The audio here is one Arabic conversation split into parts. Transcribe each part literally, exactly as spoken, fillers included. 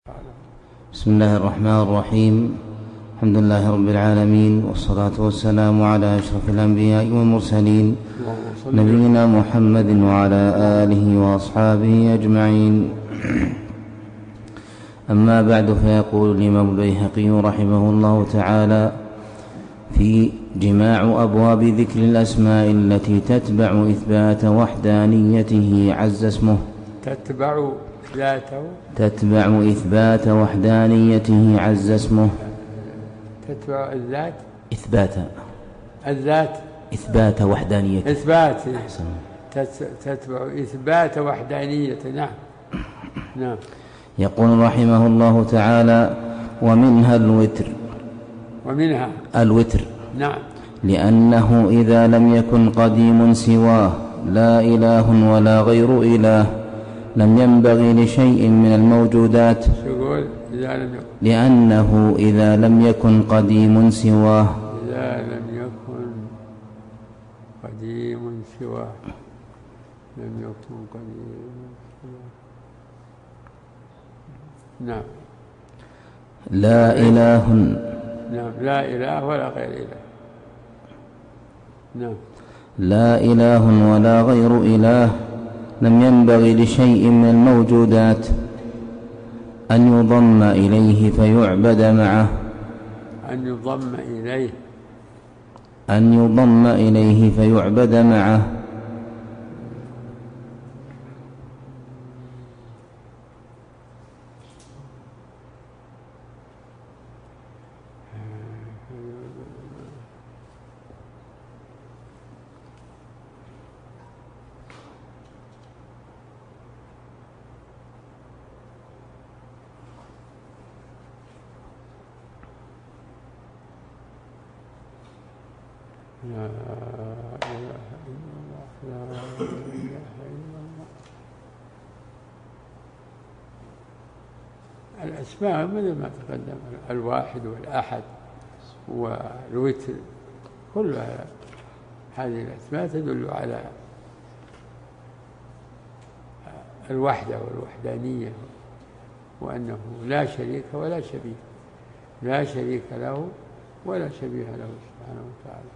بسم الله الرحمن الرحيم. الحمد لله رب العالمين، والصلاة والسلام على أشرف الأنبياء والمرسلين نبينا محمد وعلى آله وأصحابه أجمعين. أما بعد، فيقول الإمام البيهقي رحمه الله تعالى في جماع أبواب ذكر الأسماء التي تتبع إثبات وحدانيته عز اسمه تتبع ذاته تتبع إثبات وحدانيته عز اسمه تتبع الذات إثبات الذات إثبات وحدانيته إثبات تتبع إثبات وحدانيته. نعم نعم. يقول رحمه الله تعالى: ومنها الوتر ومنها الوتر نعم، لأنه إذا لم يكن قديم سواه لا إله ولا غير إله لم ينبغي لشيء من الموجودات. إذا لم يكن لأنه إذا لم يكن قديم سواه إذا لم يكن قديم سواه لم يكن قديم سواه. نعم. لا إله نعم، لا إله ولا غير إله. نعم. لا إله ولا غير إله لم ينبغي لشيء من الموجودات أن يضم إليه فيعبد معه أن يضم إليه أن يضم إليه فيعبد معه. لا إله إلا الله لا إله إلا الله. الأسماء مثل ما تقدم، الواحد والأحد والوتر، كلها هذه الأسماء تدل على الوحدة والوحدانية، وأنه لا شريك ولا شبيه، لا شريك له ولا شبيه له سبحانه وتعالى،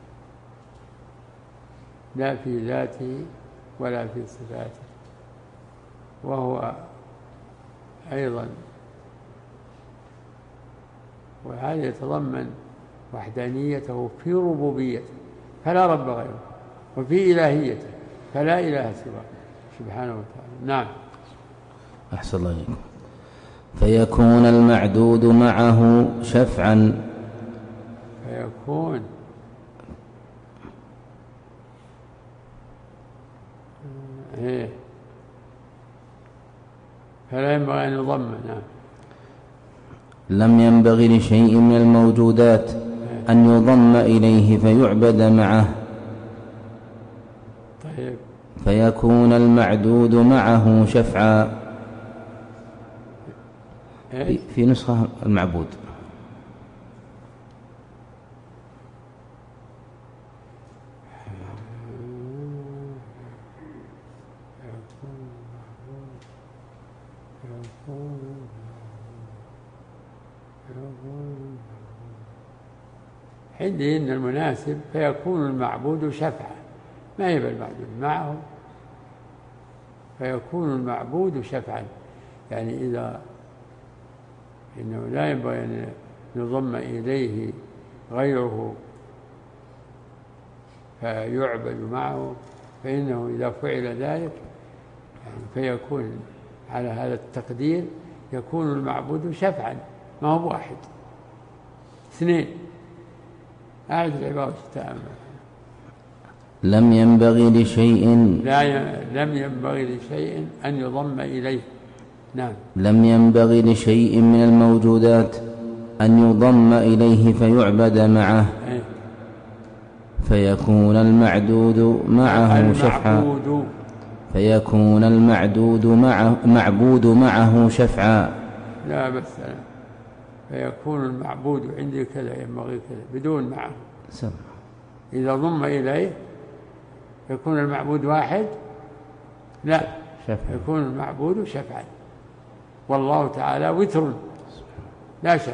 لا في ذاته ولا في صفاته. وهو أيضا وهذا يتضمن وحدانيته في ربوبيته فلا رب غيره، وفي إلهيته فلا إله سواه سبحانه وتعالى. نعم. أحسن الله إليكم. فيكون المعدود معه شفعا فيكون إيه فلا ينبغي أن يضم. نعم. لم ينبغي لشيء من الموجودات أن يضم إليه فيعبد معه. طيب. فيكون المعدود معه شفعا. إيه؟ في نسخة المعبود. عندي إن المناسب فيكون المعبود شفعا، ما يبقى المعبود معه، فيكون المعبود شفعا، يعني إذا إنه لا ينبغي أن يضم إليه غيره فيعبد معه، فإنه إذا فعل ذلك يعني فيكون على هذا التقدير يكون المعبود شفعا، ما هو واحد، اثنين. أعد العبارة تأمل. لم ينبغي لشيء لا ي... لم ينبغي لشيء أن يضم إليه. نعم. لم ينبغي لشيء من الموجودات أن يضم إليه فيعبد معه. أيه. فيكون المعدود معه شفعا. فيكون المعدود معه معبود معه شفعا. لا بس فيكون المعبود عندي كذا ينبغي كذا بدون معه. سم. إذا ضم إليه يكون المعبود واحد، لا شفعا. يكون المعبود شفعا، والله تعالى وتر لا شك.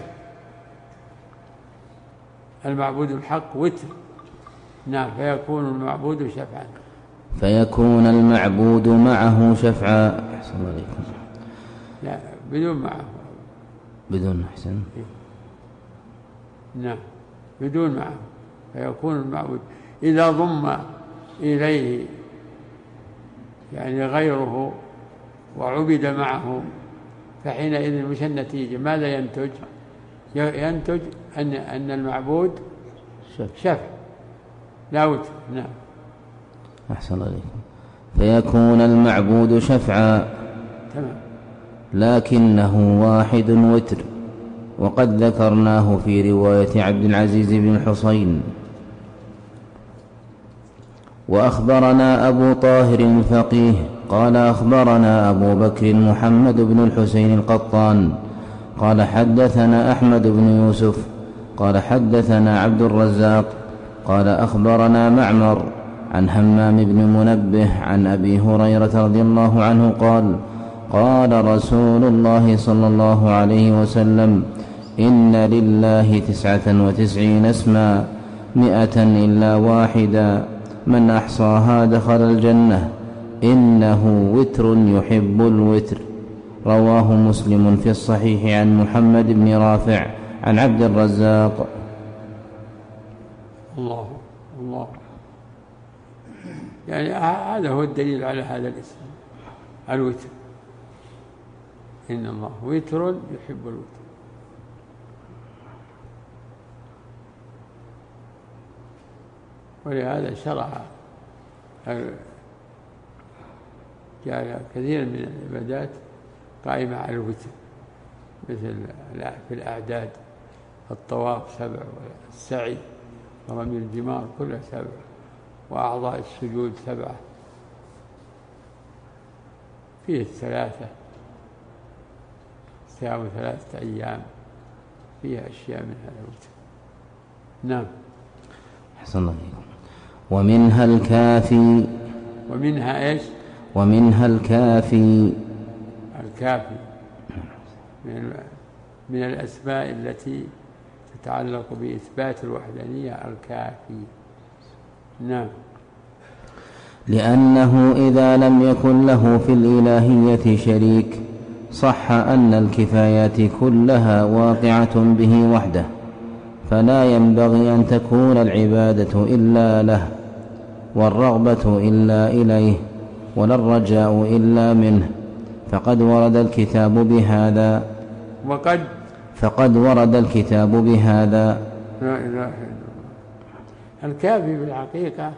المعبود الحق وتر. نعم. فيكون المعبود شفعا. فيكون المعبود معه شفعا. أحسن الله عليكم. لا بدون معه. بدون. أحسن. نعم بدون معه. فيكون المعبود إذا ضم إليه يعني غيره وعبد معه فحينئذ مش النتيجة ماذا ينتج؟ ينتج أن أن المعبود شفع لا وتر. نعم. أحسن عليكم. فيكون المعبود شفعا. تمام. لكنه واحد وتر، وقد ذكرناه في رواية عبد العزيز بن الحصين. وأخبرنا أبو طاهر الفقيه قال أخبرنا أبو بكر محمد بن الحسين القطان قال حدثنا أحمد بن يوسف قال حدثنا عبد الرزاق قال أخبرنا معمر عن همام بن منبه عن أبي هريرة رضي الله عنه قال قال رسول الله صلى الله عليه وسلم إن لله تسعة وتسعين اسما مئة إلا واحدا من أحصاها دخل الجنة إنه وتر يحب الوتر. رواه مسلم في الصحيح عن محمد بن رافع عن عبد الرزاق. الله الله. يعني هذا هو الدليل على هذا الاسم الوتر. إن الله وتر يحب الوتر. ولهذا شرع جعل كثيرا من العبادات قائمة على الوتر، مثل في الأعداد الطواف سبع والسعي ورمي الجمار كلها سبع وأعضاء السجود سبعة. فيه الثلاثة صيام ثلاثة أيام فيها أشياء من هذا الوتر. نعم. أحسن الله عليكم. ومنها الكافي. ومنها إيش؟ ومنها الكافي. الكافي من, من الأسماء التي تتعلق بإثبات الوحدانية الكافي. نعم. لأنه إذا لم يكن له في الإلهية شريك صح أن الكفايات كلها واقعة به وحده، فلا ينبغي أن تكون العبادة إلا له، والرغبة إلا إليه، ولا الرجاء إلا منه. فقد ورد الكتاب بهذا وقد فقد ورد الكتاب بهذا. لا إله إلا الله. الكافي بالحقيقة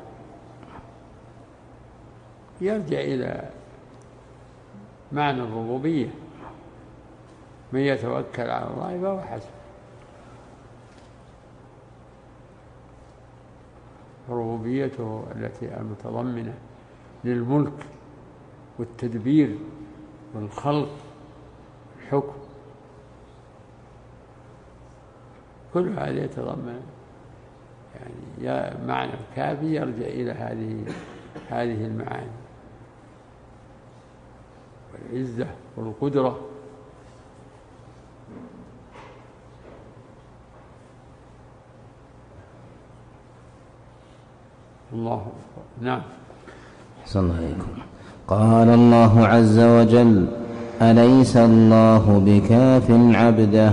يرجع إلى معنى الربوبية. من يتوكل على الله فهو حسبه. ربوبيته التي المتضمنة للملك والتدبير والخلق والحكم كل هذا يتضمن يعني يا معنى الكافي يرجع إلى هذه هذه المعاني والعزة والقدرة. الله. نعم. أحسن الله عليكم. قال الله عز وجل أليس الله بكاف عبده.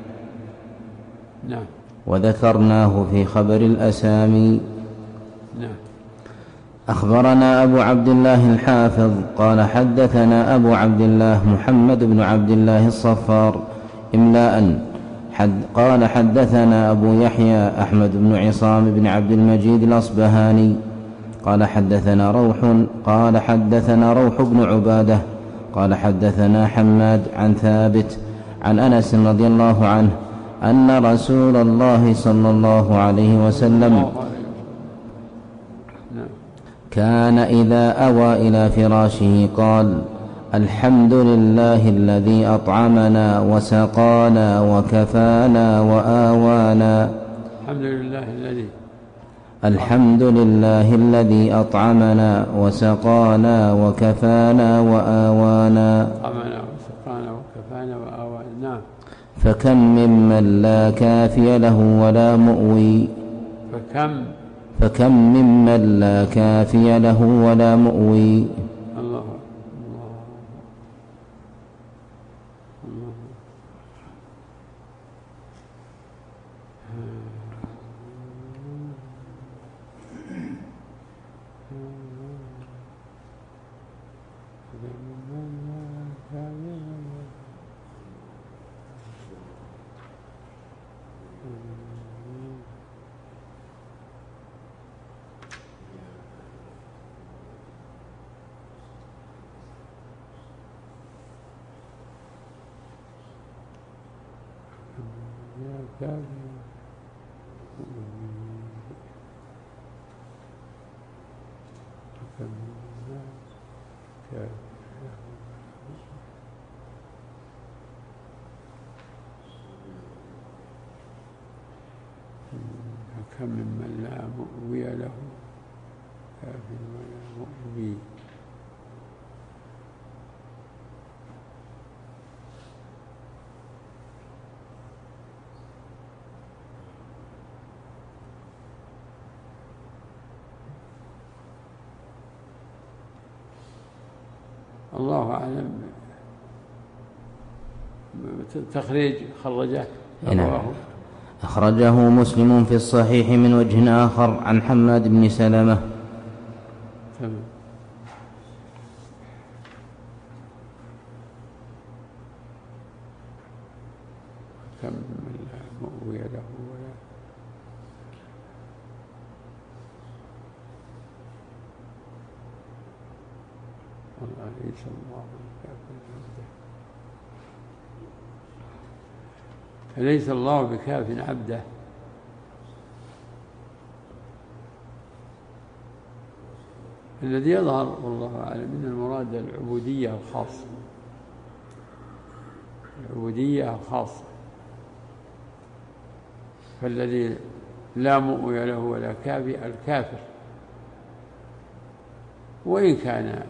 نعم. وذكرناه في خبر الأسامي. نعم. أخبرنا أبو عبد الله الحافظ قال حدثنا أبو عبد الله محمد بن عبد الله الصفار إملاء حد قال حدثنا أبو يحيى أحمد بن عصام بن عبد المجيد الأصبهاني قال حدثنا روح قال حدثنا روح بن عبادة قال حدثنا حماد عن ثابت عن أنس رضي الله عنه أن رسول الله صلى الله عليه وسلم كان إذا أوى إلى فراشه قال الحمد لله الذي أطعمنا وسقانا وكفانا وآوانا. الحمد لله الذي الحمد لله الذي أطعمنا وسقانا وكفانا وآوانا. أطعمنا وسقانا وكفانا فكم ممن لا كافي له ولا مؤوي فكم فكم ممن لا كافي له ولا مؤوي. الله الله الله. كم ممن لا مؤوي له كاف ولا مؤوي. الله أعلم. تخريج خرجه رواه أخرجه مسلم في الصحيح من وجه آخر عن حماد بن سلمة. تمام. كم من لا مؤوي له ولا والله ليس الله بكاف عبده أليس الله بكاف عبده. الذي يظهر والله أعلم من المراد العبودية الخاصة، العبودية الخاصة. فالذي لا مؤوي له ولا كافي الكافر، وإن كان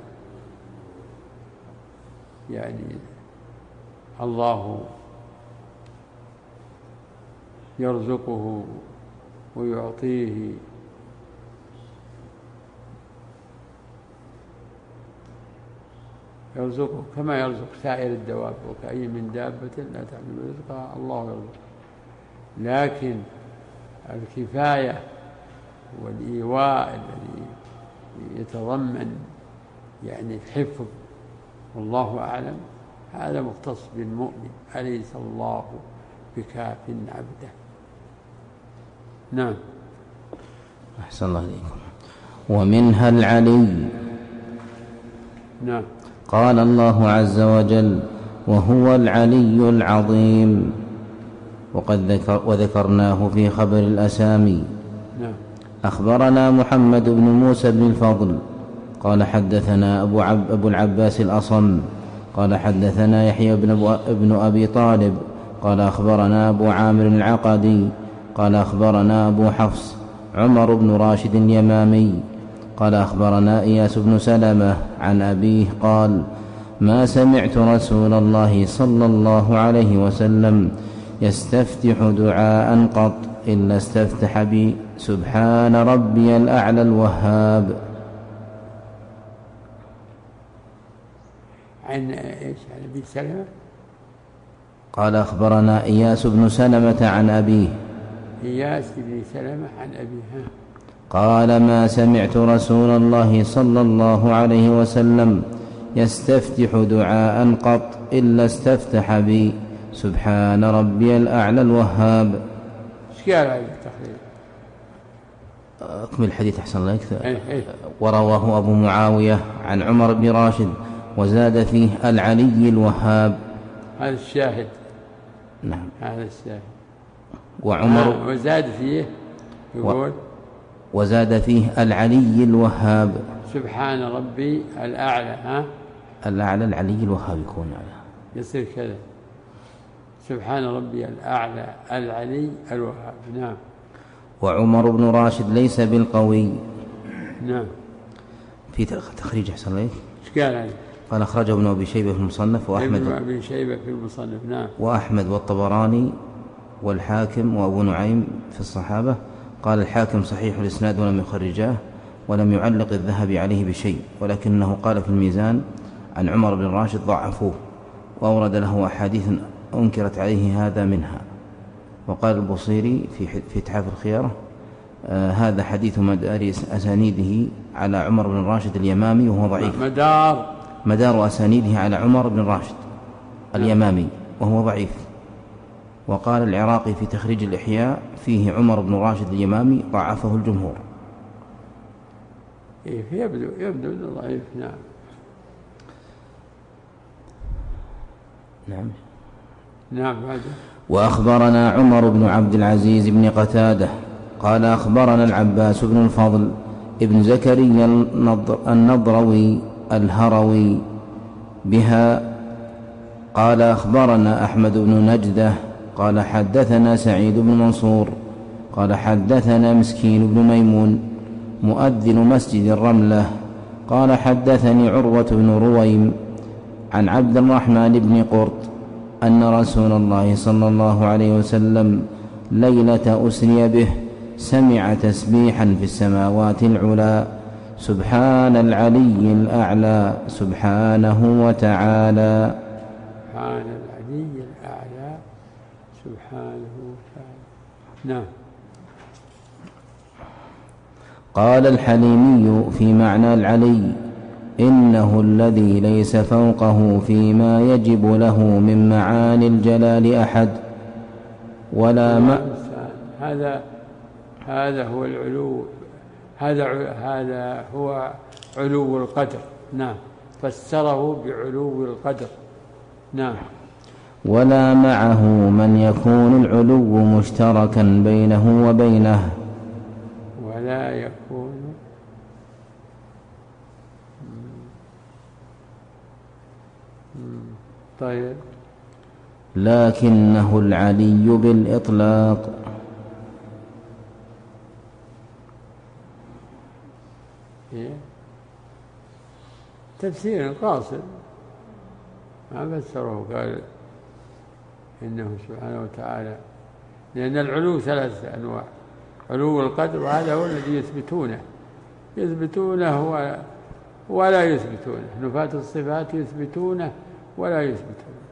يعني الله يرزقه ويعطيه يرزقه كما يرزق سائر الدواب، وكأي من دابة لا تحمل رزقها الله يرزق. لكن الكفاية والإيواء الذي يتضمن يعني الحفظ والله أعلم هذا مختص بالمؤمن. أليس الله بكاف عبده. نعم. أحسن الله إليكم. ومنها العلي. نعم. قال الله عز وجل: وهو العلي العظيم. وقد ذكر وذكرناه في خبر الأسامي. نعم. أخبرنا محمد بن موسى بن الفضل قال حدثنا أبو, عب أبو العباس الأصم قال حدثنا يحيى بن, بن أبي طالب قال أخبرنا أبو عامر العقدي قال أخبرنا أبو حفص عمر بن راشد اليمامي قال أخبرنا إياس بن سلمة عن أبيه قال: ما سمعت رسول الله صلى الله عليه وسلم يستفتح دعاء قط إلا استفتح بي سبحان ربي الأعلى الوهاب. عن إيش؟ عن أبي سلمة. قال أخبرنا إياس بن سلمة عن أبيه. إياس بن سلمة عن أبيه. قال: ما سمعت رسول الله صلى الله عليه وسلم يستفتح دعاء قط إلا استفتح بي سبحان ربي الأعلى الوهاب. ايش قال هذا التخريج؟ أكمل الحديث أحسن الله. إيه إيه. ورواه أبو معاوية عن عمر بن راشد وزاد فيه العلي الوهاب. هذا الشاهد. نعم هذا الشاهد. وعمر آه وزاد فيه يقول و... وزاد فيه العلي الوهاب. سبحان ربي الأعلى. ها الأعلى العلي الوهاب يكون على يصير كذا سبحان ربي الأعلى العلي الوهاب. نعم. وعمر بن راشد ليس بالقوي. نعم. في تخريج أحسن لك. ايش قال هذا؟ قال أخرجه ابن أبي شيبة في المصنف وأحمد ابن أبي شيبة في المصنف نعم وأحمد والطبراني والحاكم وأبو نعيم في الصحابة. قال الحاكم صحيح الإسناد ولم يخرجاه ولم يعلق الذهبي عليه بشيء، ولكنه قال في الميزان عن عمر بن راشد ضعفوه وأورد له أحاديث أنكرت عليه هذا منها. وقال البصيري في في إتحاف الخيارة آه هذا حديث مدار أسانيده على عمر بن راشد اليمامي وهو ضعيف. مدار مدار أسانيده على عمر بن راشد اليمامي وهو ضعيف. وقال العراقي في تخريج الإحياء فيه عمر بن راشد اليمامي ضعفه الجمهور. إيه يبدو يبدو ضعيف. نعم نعم نعم بعد. وأخبرنا عمر بن عبد العزيز بن قتادة قال أخبرنا العباس بن الفضل ابن زكريا النضروي الهروي بها قال أخبرنا أحمد بن نجدة قال حدثنا سعيد بن منصور قال حدثنا مسكين بن ميمون مؤذن مسجد الرملة قال حدثني عروة بن رويم عن عبد الرحمن بن قرط أن رسول الله صلى الله عليه وسلم ليلة أسري به سمع تسبيحا في السماوات العلى سبحان العلي الأعلى سبحانه وتعالى. سبحان العلي الأعلى سبحانه وتعالى. نعم. قال الحليمي في معنى العلي إنه الذي ليس فوقه فيما يجب له من معاني الجلال أحد ولا ما هذا هذا هو العلو، هذا هذا هو علو القدر. نعم فسره بعلو القدر. نعم. ولا معه من يكون العلو مشتركا بينه وبينه ولا يكون طيب لكنه العلي بالإطلاق. تفسير قاصر ما فسره قال إنه سبحانه وتعالى، لأن العلو ثلاثة أنواع: علو القدر وهذا هو الذي يثبتونه يثبتونه ولا يثبتونه، نفاة الصفات يثبتونه ولا يثبتونه،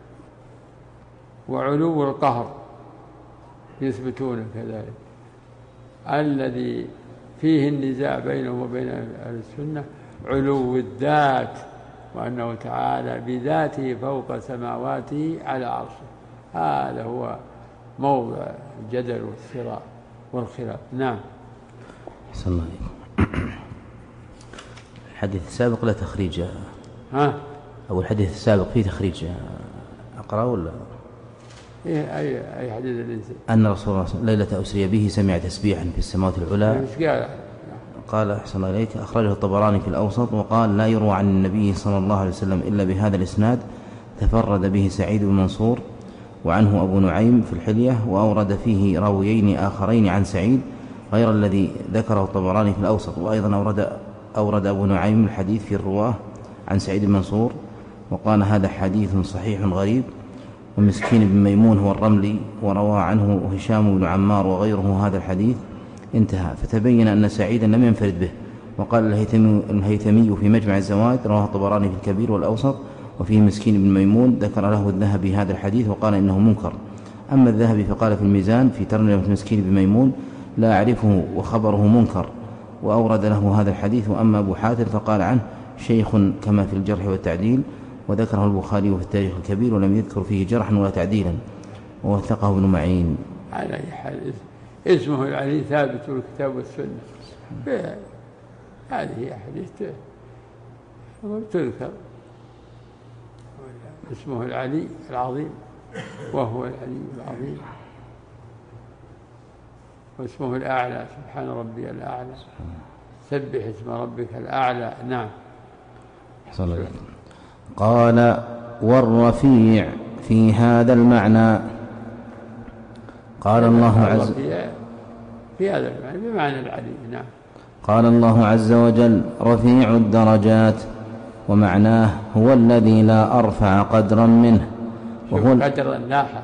وعلو القهر يثبتونه كذلك. الذي فيه النزاع بينه وبين أهل السنة علو الذات، وأنه تعالى بذاته فوق سماواته على عرشه. هذا هو موضع الجدل والصراع والخلاف. نعم. صلى الله عليه. الحديث السابق لا تخريج ها أو الحديث السابق فيه تخريج أقرأ ولا إيه أي أي حديث الإنسان أن رسول الله ليلة أسري به سمع تسبيحا في السماوات العلى. قال أحسن إليك أخرجه الطبراني في الأوسط وقال لا يروى عن النبي صلى الله عليه وسلم إلا بهذا الإسناد، تفرد به سعيد بن منصور وعنه أبو نعيم في الحلية، وأورد فيه راويين آخرين عن سعيد غير الذي ذكره الطبراني في الأوسط. وأيضا أورد, أورد أبو نعيم الحديث في الرواه عن سعيد بن منصور وقال هذا حديث صحيح غريب. ومسكين بن ميمون هو الرملي وروى عنه هشام بن عمار وغيره هذا الحديث، انتهى. فتبين أن سعيدا لم ينفرد به. وقال الهيثمي في مجمع الزوائد رواه الطبراني في الكبير والأوسط وفيه مسكين بن ميمون ذكر له الذهبي هذا الحديث وقال إنه منكر. أما الذهبي فقال في الميزان في ترجمة مسكين بن ميمون لا أعرفه وخبره منكر، وأورد له هذا الحديث. وأما أبو حاتم فقال عنه شيخ كما في الجرح والتعديل، وذكره البخاري في التاريخ الكبير ولم يذكر فيه جرحا ولا تعديلا، ووثقه ابن معين. على أي حال اسمه العلي ثابت الكتاب والسنة، هذه حديث تذكر. اسمه العلي العظيم وهو العلي العظيم، واسمه الأعلى سبحان ربي الأعلى، سبح اسم ربك الأعلى. نعم. صلى الله عليه وسلم. قال والرفيع في هذا المعنى قال الله عز في هذا المعنى بمعنى العلي. نعم. قال الله عز وجل رفيع الدرجات ومعناه هو الذي لا أرفع قدرا منه. وهو قدرا لاحق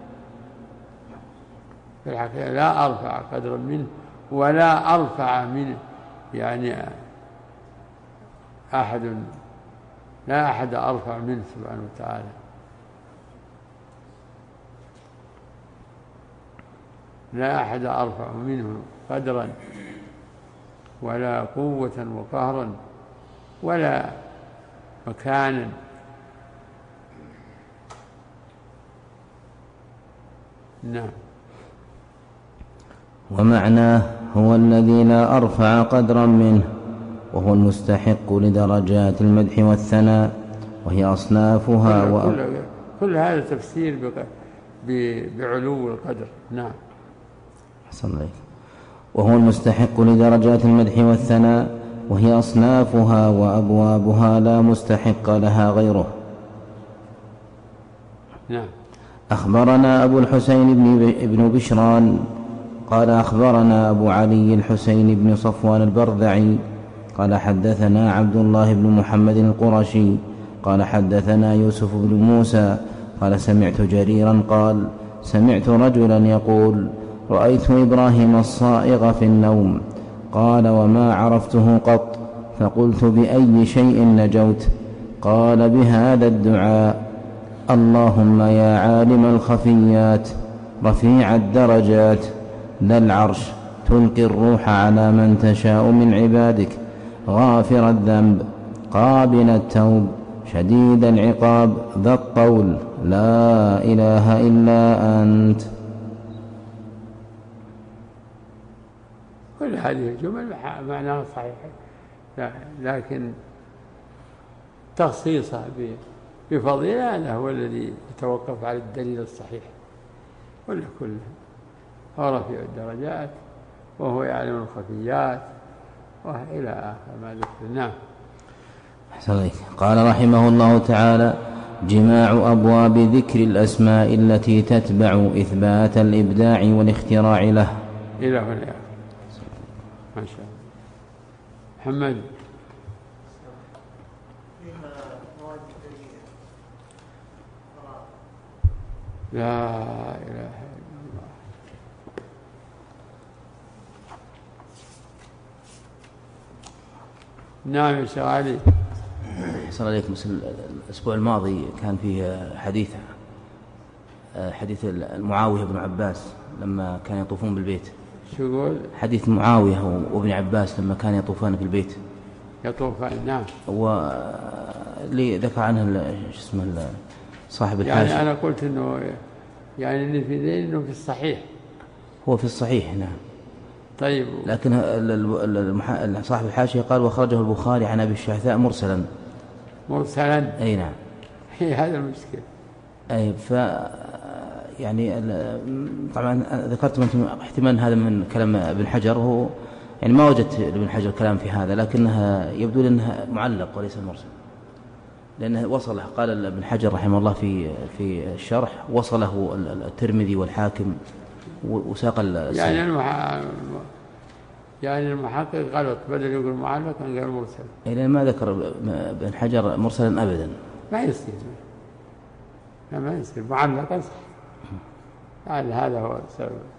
في الحقيقة، لا أرفع قدرا منه ولا أرفع منه، يعني أحد لا أحد أرفع منه سبحانه وتعالى. لا أحد أرفع منه قدرا ولا قوة وقهرا ولا مكانا. نعم. ومعناه هو الذي لا أرفع قدرا منه، وهو المستحق لدرجات المدح والثناء، وهي أصنافها. كل, و... كل, كل هذا تفسير بعلو القدر. نعم. أحسن عليك. وهو المستحق لدرجات المدح والثناء، وهي أصنافها وأبوابها لا مستحق لها غيره. نعم. أخبرنا أبو الحسين بن بشران قال أخبرنا أبو علي الحسين بن صفوان البرذعي قال حدثنا عبد الله بن محمد القرشي قال حدثنا يوسف بن موسى قال سمعت جريرا قال سمعت رجلا يقول رأيت إبراهيم الصائغ في النوم. قال وما عرفته قط، فقلت بأي شيء نجوت؟ قال بهذا الدعاء: اللهم يا عالم الخفيات رفيع الدرجات ذا العرش تلقي الروح على من تشاء من عبادك، غافر الذنب قابل التوب شديد العقاب ذا الطول لا إله إلا أنت. كل هذه الجمل معناها صحيح، لكن تخصيصها بفضيلة هذا هو الذي يتوقف على الدليل الصحيح. كله كله هو رفيع الدرجات وهو يعلم الخفيات وإلى آخر ما ذكر. نعم. قال رحمه الله تعالى: جماع أبواب ذكر الأسماء التي تتبع إثبات الإبداع والاختراع له. إلى هنا ما شاء الله. محمد. لا إله إلا الله. نعم يا شيخ علي. صلى الله عليه وسلم. الأسبوع الماضي كان فيه حديث حديث معاوية بن عباس لما كان يطوفون بالبيت. شو يقول؟ حديث معاوية وابن عباس لما كان يطوفان في البيت. يطوفان. نعم. واللي ذكر عنه شو اسمه صاحب الحاشية. يعني أنا قلت إنه يعني اللي في ذي إنه في الصحيح. هو في الصحيح. نعم. طيب. لكن صاحب الحاشية قال وخرجه البخاري عن أبي الشعثاء مرسلا. مرسلا. أي نعم. هي هذا المشكلة. أي ف يعني طبعا ذكرتم أنتم احتمال هذا من كلام ابن حجر، هو يعني ما وجدت ابن حجر كلام في هذا، لكنها يبدو أنها معلق وليس مرسل، لأنه وصله قال ابن حجر رحمه الله في في الشرح وصله الترمذي والحاكم وساق يعني المح... يعني المحقق غلط، بدل يقول معلق كان قال مرسل. إلى ما ذكر ابن حجر مرسلا أبدا. ما يصير ما يصير معلقا صح. يعني هذا هو السبب.